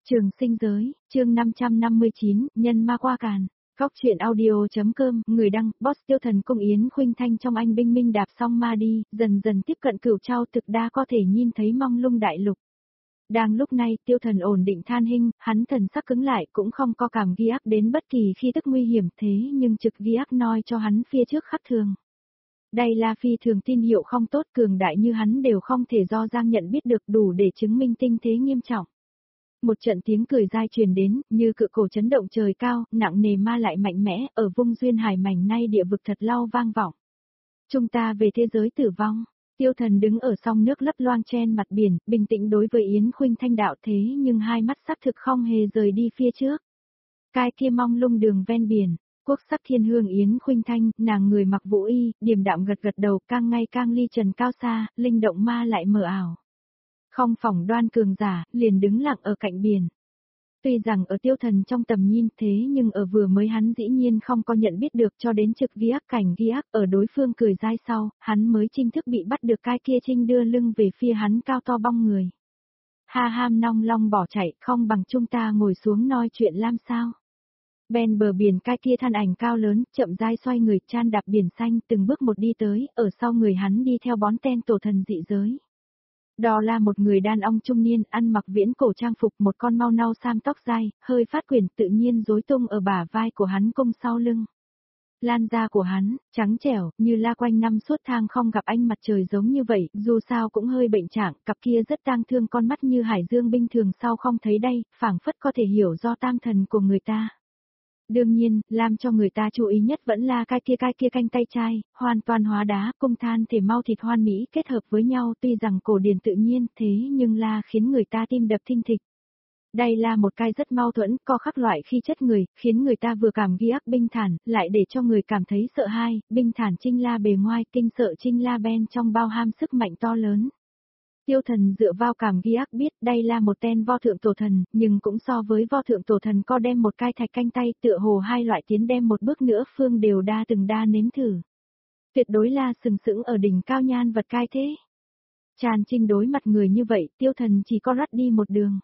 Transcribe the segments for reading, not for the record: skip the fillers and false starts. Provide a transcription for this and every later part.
Trường sinh giới, chương 559, nhân ma qua càn. Góc truyện audio.com, người đăng, boss Tiêu Thần Cung Yến Khuynh Thanh trong anh binh minh đạp xong ma đi, dần dần tiếp cận Cửu Châu thực đa có thể nhìn thấy mong lung đại lục. Đang lúc này, Tiêu Thần ổn định than hình, hắn thần sắc cứng lại cũng không có cảm ghi ác đến bất kỳ khi tức nguy hiểm thế nhưng trực ghi ác nói cho hắn phía trước khắc thường. Đây là phi thường tin hiệu không tốt cường đại như hắn đều không thể do Giang nhận biết được đủ để chứng minh tinh thế nghiêm trọng. Một trận tiếng cười dai truyền đến, như cự cổ chấn động trời cao, nặng nề ma lại mạnh mẽ, ở vung duyên hải mảnh nay địa vực thật lau vang vọng. Chúng ta về thế giới tử vong. Tiêu Thần đứng ở sông nước lấp loang trên mặt biển, bình tĩnh đối với Yến Khuynh Thanh đạo thế nhưng hai mắt xác thực không hề rời đi phía trước. Cái kia mong lung đường ven biển, quốc sắc thiên hương Yến Khuynh Thanh, nàng người mặc vũ y, điềm đạm gật gật đầu, càng ngày càng ly trần cao xa, linh động ma lại mờ ảo. Không phỏng đoan cường giả, liền đứng lặng ở cạnh biển. Tuy rằng ở Tiêu Thần trong tầm nhìn thế nhưng ở vừa mới hắn dĩ nhiên không có nhận biết được cho đến trực ghi ác cảnh ghi ác ở đối phương cười dai sau, hắn mới chính thức bị bắt được cái kia trinh đưa lưng về phía hắn cao to bong người. Ha ham nong long bỏ chạy không bằng chúng ta ngồi xuống nói chuyện làm sao. Bên bờ biển cái kia thân ảnh cao lớn, chậm rãi xoay người chan đạp biển xanh từng bước một đi tới, ở sau người hắn đi theo bón ten tổ thần dị giới. Đó là một người đàn ông trung niên ăn mặc viễn cổ trang phục một con mau nâu sam tóc dài, hơi phát quyển tự nhiên rối tung ở bả vai của hắn cung sau lưng. Lan da của hắn, trắng trẻo, như la quanh năm suốt tháng không gặp ánh mặt trời giống như vậy, dù sao cũng hơi bệnh trạng, cặp kia rất tang thương con mắt như hải dương bình thường sau không thấy đây, phảng phất có thể hiểu do tam thần của người ta. Đương nhiên, làm cho người ta chú ý nhất vẫn là cái kia canh tay trai, hoàn toàn hóa đá, cung than thể mau thịt hoan mỹ kết hợp với nhau tuy rằng cổ điển tự nhiên thế nhưng là khiến người ta tim đập thình thịch. Đây là một cái rất mâu thuẫn, có khắc loại khi chất người, khiến người ta vừa cảm ghi ác bình thản, lại để cho người cảm thấy sợ hãi, bình thản trinh la bề ngoài, kinh sợ trinh la bên trong bao ham sức mạnh to lớn. Tiêu Thần dựa vào cảm ghi ác biết đây là một tên vo thượng tổ thần, nhưng cũng so với vo thượng tổ thần có đem một cái thạch canh tay tựa hồ hai loại tiến đem một bước nữa phương đều từng đa nếm thử. Tuyệt đối là sừng sững ở đỉnh cao nhan vật cai thế. Tràn trinh đối mặt người như vậy, Tiêu Thần chỉ có rắt đi một đường.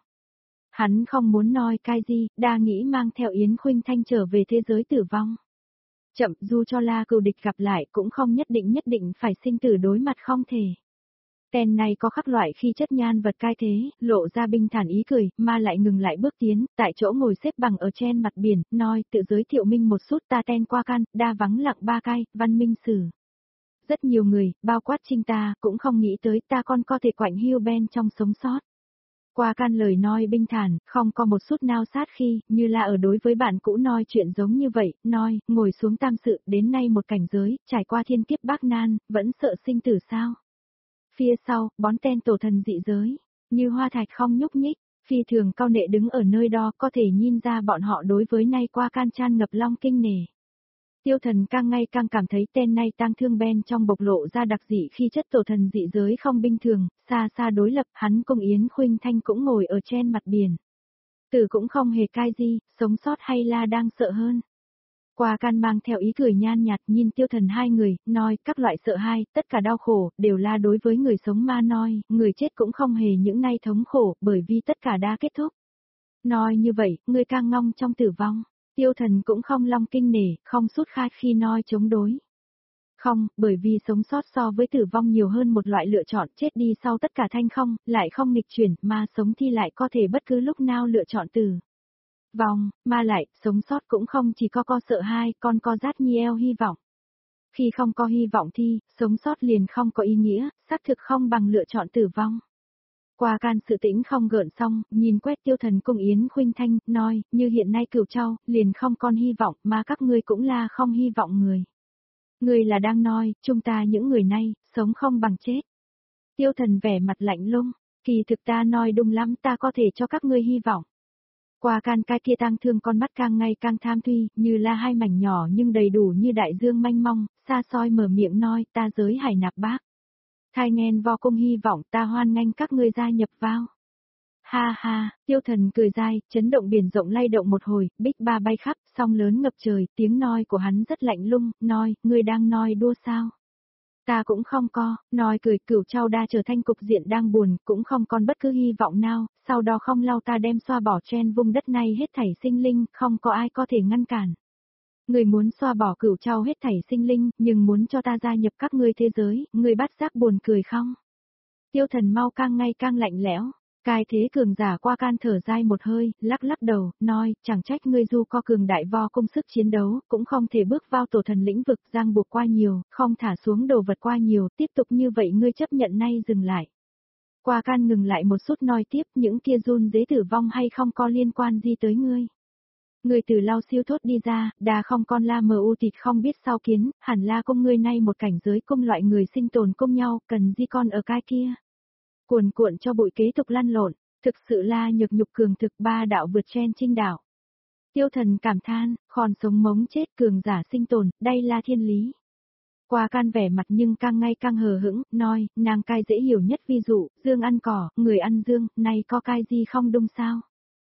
Hắn không muốn nói cái gì, đa nghĩ mang theo Yến Khuynh Thanh trở về thế giới tử vong. Chậm, dù cho là cừu địch gặp lại cũng không nhất định phải sinh tử đối mặt không thể. Tên này có khắc loại khi chất nhan vật cai thế, lộ ra bình thản ý cười, mà lại ngừng lại bước tiến, tại chỗ ngồi xếp bằng ở trên mặt biển, nói tự giới thiệu minh một chút ta tên qua can, đa vắng lặng ba cai, văn minh sử. Rất nhiều người, bao quát trinh ta, cũng không nghĩ tới ta còn có thể quạnh hiu bên trong sống sót. Qua can lời nói bình thản, không có một chút nào sát khi, như là ở đối với bạn cũ nói chuyện giống như vậy, nói, ngồi xuống tam sự, đến nay một cảnh giới, trải qua thiên kiếp bác nan, vẫn sợ sinh tử sao. Phía sau, bón ten tổ thần dị giới, như hoa thạch không nhúc nhích, phi thường cao nệ đứng ở nơi đó có thể nhìn ra bọn họ đối với nay qua can chan ngập long kinh nể. Tiêu Thần càng ngày càng cảm thấy tên này tang thương bên trong bộc lộ ra đặc dị khi chất tổ thần dị giới không bình thường, xa xa đối lập hắn cùng Yến Khuynh Thanh cũng ngồi ở trên mặt biển. Tử cũng không hề cai gì, sống sót hay là đang sợ hơn. Qua can mang theo ý cười nhan nhạt nhìn Tiêu Thần hai người, nói các loại sợ hãi, tất cả đau khổ, đều là đối với người sống ma nói, người chết cũng không hề những nay thống khổ, bởi vì tất cả đã kết thúc. Nói như vậy, người càng ngong trong tử vong, Tiêu Thần cũng không long kinh nể, không sút khai khi nói chống đối. Không, bởi vì sống sót so với tử vong nhiều hơn một loại lựa chọn chết đi sau tất cả thanh không, lại không nghịch chuyển, mà sống thì lại có thể bất cứ lúc nào lựa chọn tử vong, mà lại, sống sót cũng không chỉ có sợ hãi, còn có rát nhiều hy vọng. Khi không có hy vọng thì, sống sót liền không có ý nghĩa, xác thực không bằng lựa chọn tử vong. Qua can sự tĩnh không gợn xong, nhìn quét Tiêu Thần cùng Yến Khuynh Thanh, nói, như hiện nay Cửu Châu, liền không còn hy vọng, mà các ngươi cũng là không hy vọng người. Người là đang nói, chúng ta những người này, sống không bằng chết. Tiêu Thần vẻ mặt lạnh lùng, kỳ thực ta nói đúng lắm ta có thể cho các ngươi hy vọng. Qua can cái kia tang thương con mắt càng ngày càng tham thuy, như là hai mảnh nhỏ nhưng đầy đủ như đại dương mênh mông, xa xôi mở miệng nói ta giới hải nạp bác. Thai nghen vo cung hy vọng ta hoan nghênh các ngươi gia nhập vào. Ha ha, Tiêu Thần cười dai, chấn động biển rộng lay động một hồi, bích ba bay khắp, sóng lớn ngập trời, tiếng nói của hắn rất lạnh lùng, nói, ngươi đang nói đua sao. Ta cũng không co, nói cười Cửu Châu đa trở thành cục diện đang buồn, cũng không còn bất cứ hy vọng nào, sau đó không lâu ta đem xoa bỏ trên vùng đất này hết thảy sinh linh, không có ai có thể ngăn cản. Người muốn xoa bỏ Cửu Châu hết thảy sinh linh, nhưng muốn cho ta gia nhập các ngươi thế giới, người bắt giác buồn cười không? Tiêu Thần mau càng ngày càng lạnh lẽo. Cai thế cường giả qua can thở dài một hơi, lắc lắc đầu, nói, chẳng trách ngươi dù có cường đại vo công sức chiến đấu, cũng không thể bước vào tổ thần lĩnh vực giang buộc qua nhiều, không thả xuống đồ vật qua nhiều, tiếp tục như vậy ngươi chấp nhận nay dừng lại. Qua can ngừng lại một chút nói tiếp, những kia run dế tử vong hay không có liên quan gì tới ngươi. Người từ lao siêu thốt đi ra, đà không con la mờ u thịt không biết sao kiến, hẳn la công ngươi nay một cảnh giới công loại người sinh tồn công nhau, cần gì con ở cái kia. Cuồn cuộn cho bụi kế tục lăn lộn, thực sự là nhược nhục cường thực ba đạo vượt trên trinh đạo. Tiêu Thần cảm than, còn sống mống chết cường giả sinh tồn, đây là thiên lý. Qua can vẻ mặt nhưng càng ngày càng hờ hững, nói, nàng cai dễ hiểu nhất ví dụ, dương ăn cỏ, người ăn dương, nay có cai gì không đúng sao?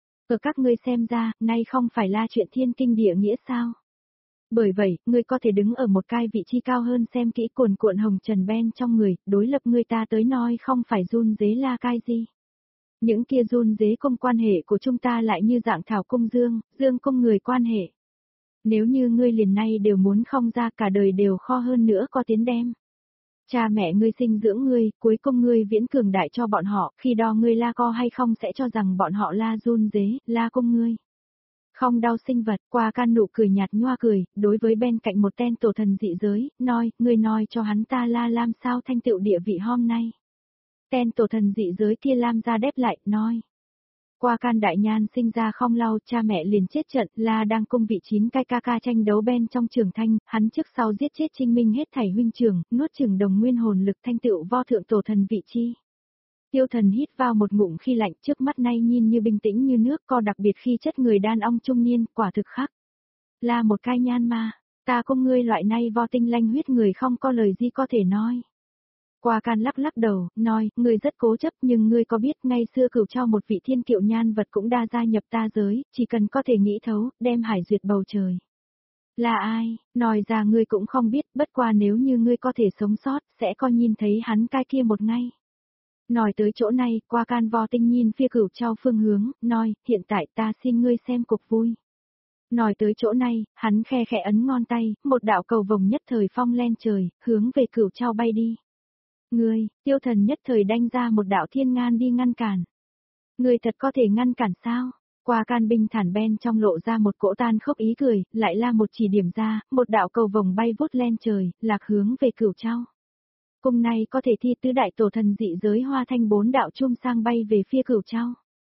Ở các ngươi xem ra, nay không phải là chuyện thiên kinh địa nghĩa sao? Bởi vậy, ngươi có thể đứng ở một cái vị trí cao hơn xem kỹ cuồn cuộn hồng trần ben trong người, đối lập ngươi ta tới nói không phải run dế là cái gì. Những kia run dế công quan hệ của chúng ta lại như dạng thảo công dương, dương công người quan hệ. Nếu như ngươi liền nay đều muốn không ra cả đời đều kho hơn nữa có tiến đem. Cha mẹ ngươi sinh dưỡng ngươi, cuối cùng ngươi viễn cường đại cho bọn họ, khi đó ngươi la co hay không sẽ cho rằng bọn họ la run dế, la công ngươi. Không đau sinh vật, qua can nụ cười nhạt nhoa cười, đối với bên cạnh một tên tổ thần dị giới, nói cho hắn ta la làm sao thanh tựu địa vị hôm nay. Tên tổ thần dị giới kia lam ra đép lại, nói. Qua can đại nhan sinh ra không lâu, cha mẹ liền chết trận, la đang cung vị 9 cái ca ca tranh đấu bên trong trường thanh, hắn trước sau giết chết Trinh Minh hết thảy huynh trưởng, nuốt chửng đồng nguyên hồn lực thanh tựu vo thượng tổ thần vị chi. Tiêu Thần hít vào một ngụm khi lạnh, trước mắt nay nhìn như bình tĩnh như nước, co đặc biệt khi chất người đàn ông trung niên, quả thực khác. Là một cái nhan ma, ta công ngươi loại nay vo tinh lanh huyết người không có lời gì có thể nói. Qua can lắc lắc đầu, nói, ngươi rất cố chấp nhưng ngươi có biết ngay xưa Cửu Châu một vị thiên kiệu nhan vật cũng đã gia nhập ta giới, chỉ cần có thể nghĩ thấu, đem hải duyệt bầu trời. Là ai, nói ra ngươi cũng không biết, bất qua nếu như ngươi có thể sống sót, sẽ coi nhìn thấy hắn cái kia một ngày. Nói tới chỗ này, qua can vo tinh nhìn phía Cửu Châu phương hướng, nói, hiện tại ta xin ngươi xem cục vui. Nói tới chỗ này, hắn khe khẽ ấn ngón tay, một đạo cầu vồng nhất thời phong lên trời, hướng về Cửu Châu bay đi. Ngươi, Tiêu Thần nhất thời đanh ra một đạo thiên ngan đi ngăn cản. Ngươi thật có thể ngăn cản sao? Qua can binh thản ben trong lộ ra một cỗ tan khốc ý cười, lại là một chỉ điểm ra, một đạo cầu vồng bay vút lên trời, lạc hướng về Cửu Châu. Cung này có thể thi tứ đại tổ thần dị giới hoa thanh 4 đạo chum sang bay về phía Cửu Châu.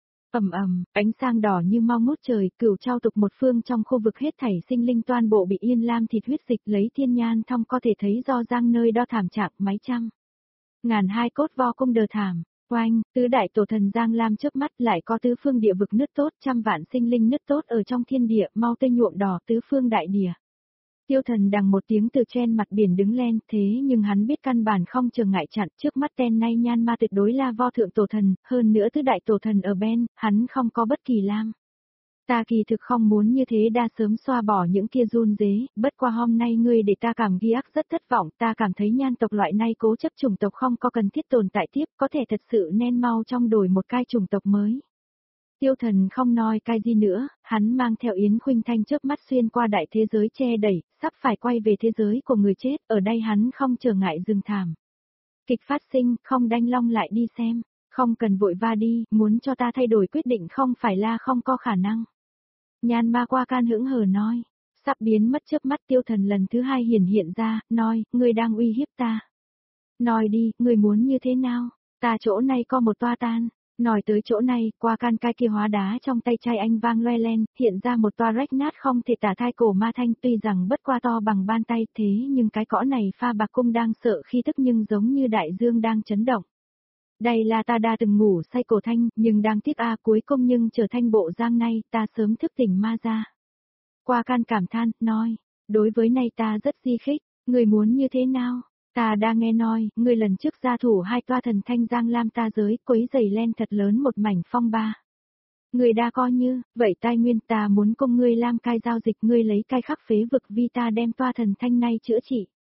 Ánh sang đỏ như mau ngút trời, Cửu Châu tục một phương trong khu vực hết thảy sinh linh toàn bộ bị yên lam thịt huyết dịch lấy thiên nhan thông có thể thấy do giang nơi đo thảm trạng máy trăm. Ngàn hai cốt vo cung đờ thảm, oanh, tứ đại tổ thần giang lam chớp mắt lại có tứ phương địa vực nứt tốt, trăm vạn sinh linh nứt tốt ở trong thiên địa, mau tươi nhuộm đỏ tứ phương đại địa. Tiêu Thần đằng một tiếng từ trên mặt biển đứng lên, thế nhưng hắn biết căn bản không chừng ngại chặn, trước mắt tên nay nhan ma tuyệt đối là vo thượng tổ thần, hơn nữa tứ đại tổ thần ở bên, hắn không có bất kỳ lam. Ta kỳ thực không muốn như thế đa sớm xoa bỏ những kia run dế, bất qua hôm nay ngươi để ta cảm ghi ác rất thất vọng, ta cảm thấy nhan tộc loại này cố chấp chủng tộc không có cần thiết tồn tại tiếp, có thể thật sự nên mau trong đổi một cái chủng tộc mới. Tiêu Thần không nói cái gì nữa, hắn mang theo Yến Khuynh Thanh chớp mắt xuyên qua đại thế giới che đẩy, sắp phải quay về thế giới của người chết, ở đây hắn không trở ngại dừng thảm. Kịch phát sinh, không đanh long lại đi xem, không cần vội va đi, muốn cho ta thay đổi quyết định không phải là không có khả năng. Nhan ma qua can hững hờ nói, sắp biến mất chớp mắt Tiêu Thần lần thứ hai hiện ra, nói, ngươi đang uy hiếp ta. Nói đi, ngươi muốn như thế nào, ta chỗ này có một toa tan. Nói tới chỗ này, qua can cái kia hóa đá trong tay trai anh vang loe lên, hiện ra một toa rách nát không thể tả thai cổ ma thanh tuy rằng bất qua to bằng ban tay thế nhưng cái cõ này pha bạc cung đang sợ khi tức nhưng giống như đại dương đang chấn động. Đây là ta đã từng ngủ say cổ thanh, nhưng đang tiếc cuối cùng nhưng trở thành bộ giang này, ta sớm thức tỉnh ma ra. Qua can cảm than, nói, đối với này ta rất di khích, người muốn như thế nào? Ta đã nghe nói, người lần trước gia thủ hai toa thần thanh giang lam ta giới, quấy giày lên thật lớn một mảnh phong ba. Người đã coi như, vậy tai nguyên ta muốn cùng ngươi làm cai giao dịch ngươi lấy cai khắc phế vực vi ta đem toa thần thanh này chữa trị.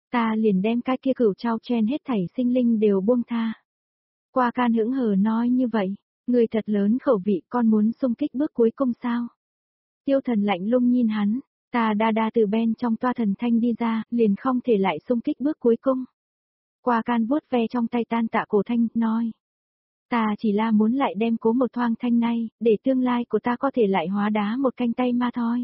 Ta liền đem cái kia cửu trao chen hết thảy sinh linh đều buông tha. Qua Can hững hờ nói như vậy, người thật lớn khẩu vị, con muốn xung kích bước cuối cùng sao? Tiêu Thần lạnh lùng nhìn hắn, ta đa từ bên trong toa thần thanh đi ra, liền không thể lại xung kích bước cuối cùng. Qua Can vuốt ve trong tay tan tạ cổ thanh, nói. Ta chỉ là muốn lại đem cố một thoang thanh này, để tương lai của ta có thể lại hóa đá một canh tay mà thôi.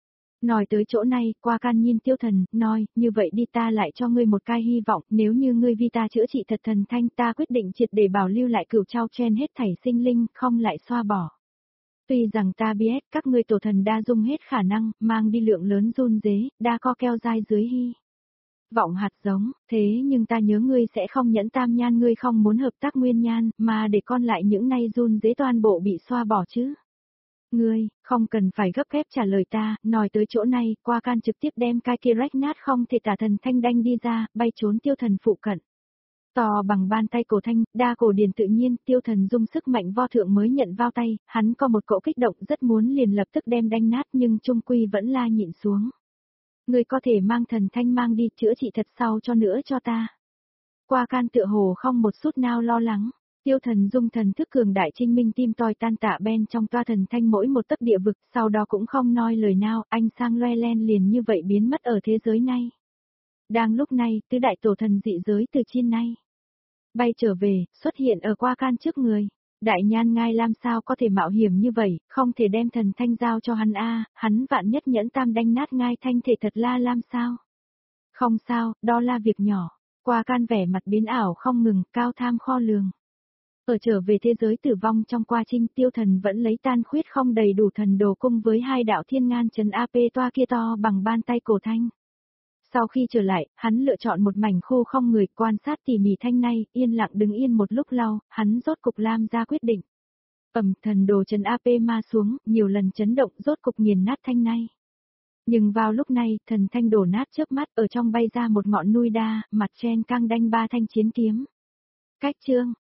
Nói tới chỗ này, Qua Can nhìn Tiêu Thần, nói, như vậy đi, ta lại cho ngươi một cái hy vọng, nếu như ngươi vì ta chữa trị thật thần thanh, ta quyết định triệt để bảo lưu lại cửu trao chen hết thảy sinh linh, không lại xoa bỏ. Tuy rằng ta biết các ngươi tổ thần đa dung hết khả năng, mang đi lượng lớn run dế, đa co keo dai dưới hy vọng hạt giống, thế nhưng ta nhớ ngươi sẽ không nhẫn tam nhan, ngươi không muốn hợp tác nguyên nhan, mà để con lại những nay run dế toàn bộ bị xoa bỏ chứ. Ngươi, không cần phải gấp gáp trả lời ta, nói tới chỗ này, Qua Can trực tiếp đem cái kia rách nát không thể tả thần thanh đanh đi ra, bay trốn Tiêu Thần phụ cận. To bằng bàn tay cổ thanh, đa cổ điển tự nhiên, Tiêu Thần dung sức mạnh vo thượng mới nhận vào tay, hắn có một cỗ kích động rất muốn liền lập tức đem đanh nát nhưng trung quy vẫn la nhịn xuống. Ngươi có thể mang thần thanh mang đi chữa trị thật sau cho nữa cho ta. Qua Can tựa hồ không một chút nào lo lắng. Tiêu Thần dung thần thức cường đại trinh minh tim toi tan tạ bên trong toa thần thanh mỗi một tấc địa vực, sau đó cũng không nói lời nào, anh sang loe len liền như vậy biến mất ở thế giới này. Đang lúc này, tứ đại tổ thần dị giới từ trên này bay trở về, xuất hiện ở Qua Can trước người. Đại nhan ngai làm sao có thể mạo hiểm như vậy, không thể đem thần thanh giao cho hắn hắn vạn nhất nhẫn tam đanh nát ngai thanh thể thật la làm sao. Không sao, đó là việc nhỏ. Qua Can vẻ mặt biến ảo không ngừng, cao tham kho lường. Ở trở về thế giới tử vong trong quá trình Tiêu Thần vẫn lấy tan khuyết không đầy đủ thần đồ cung với hai đạo thiên ngan trấn AP toa kia to bằng bàn tay cổ thanh. Sau khi trở lại, hắn lựa chọn một mảnh khô không người quan sát tỉ mỉ thanh này, yên lặng đứng yên một lúc lâu, hắn rốt cục làm ra quyết định. Thần đồ trấn AP ma xuống, nhiều lần chấn động rốt cục nghiền nát thanh này. Nhưng vào lúc này, thần thanh đổ nát chớp mắt ở trong bay ra một ngọn núi đa, mặt chen căng đanh ba thanh chiến kiếm. Cách chương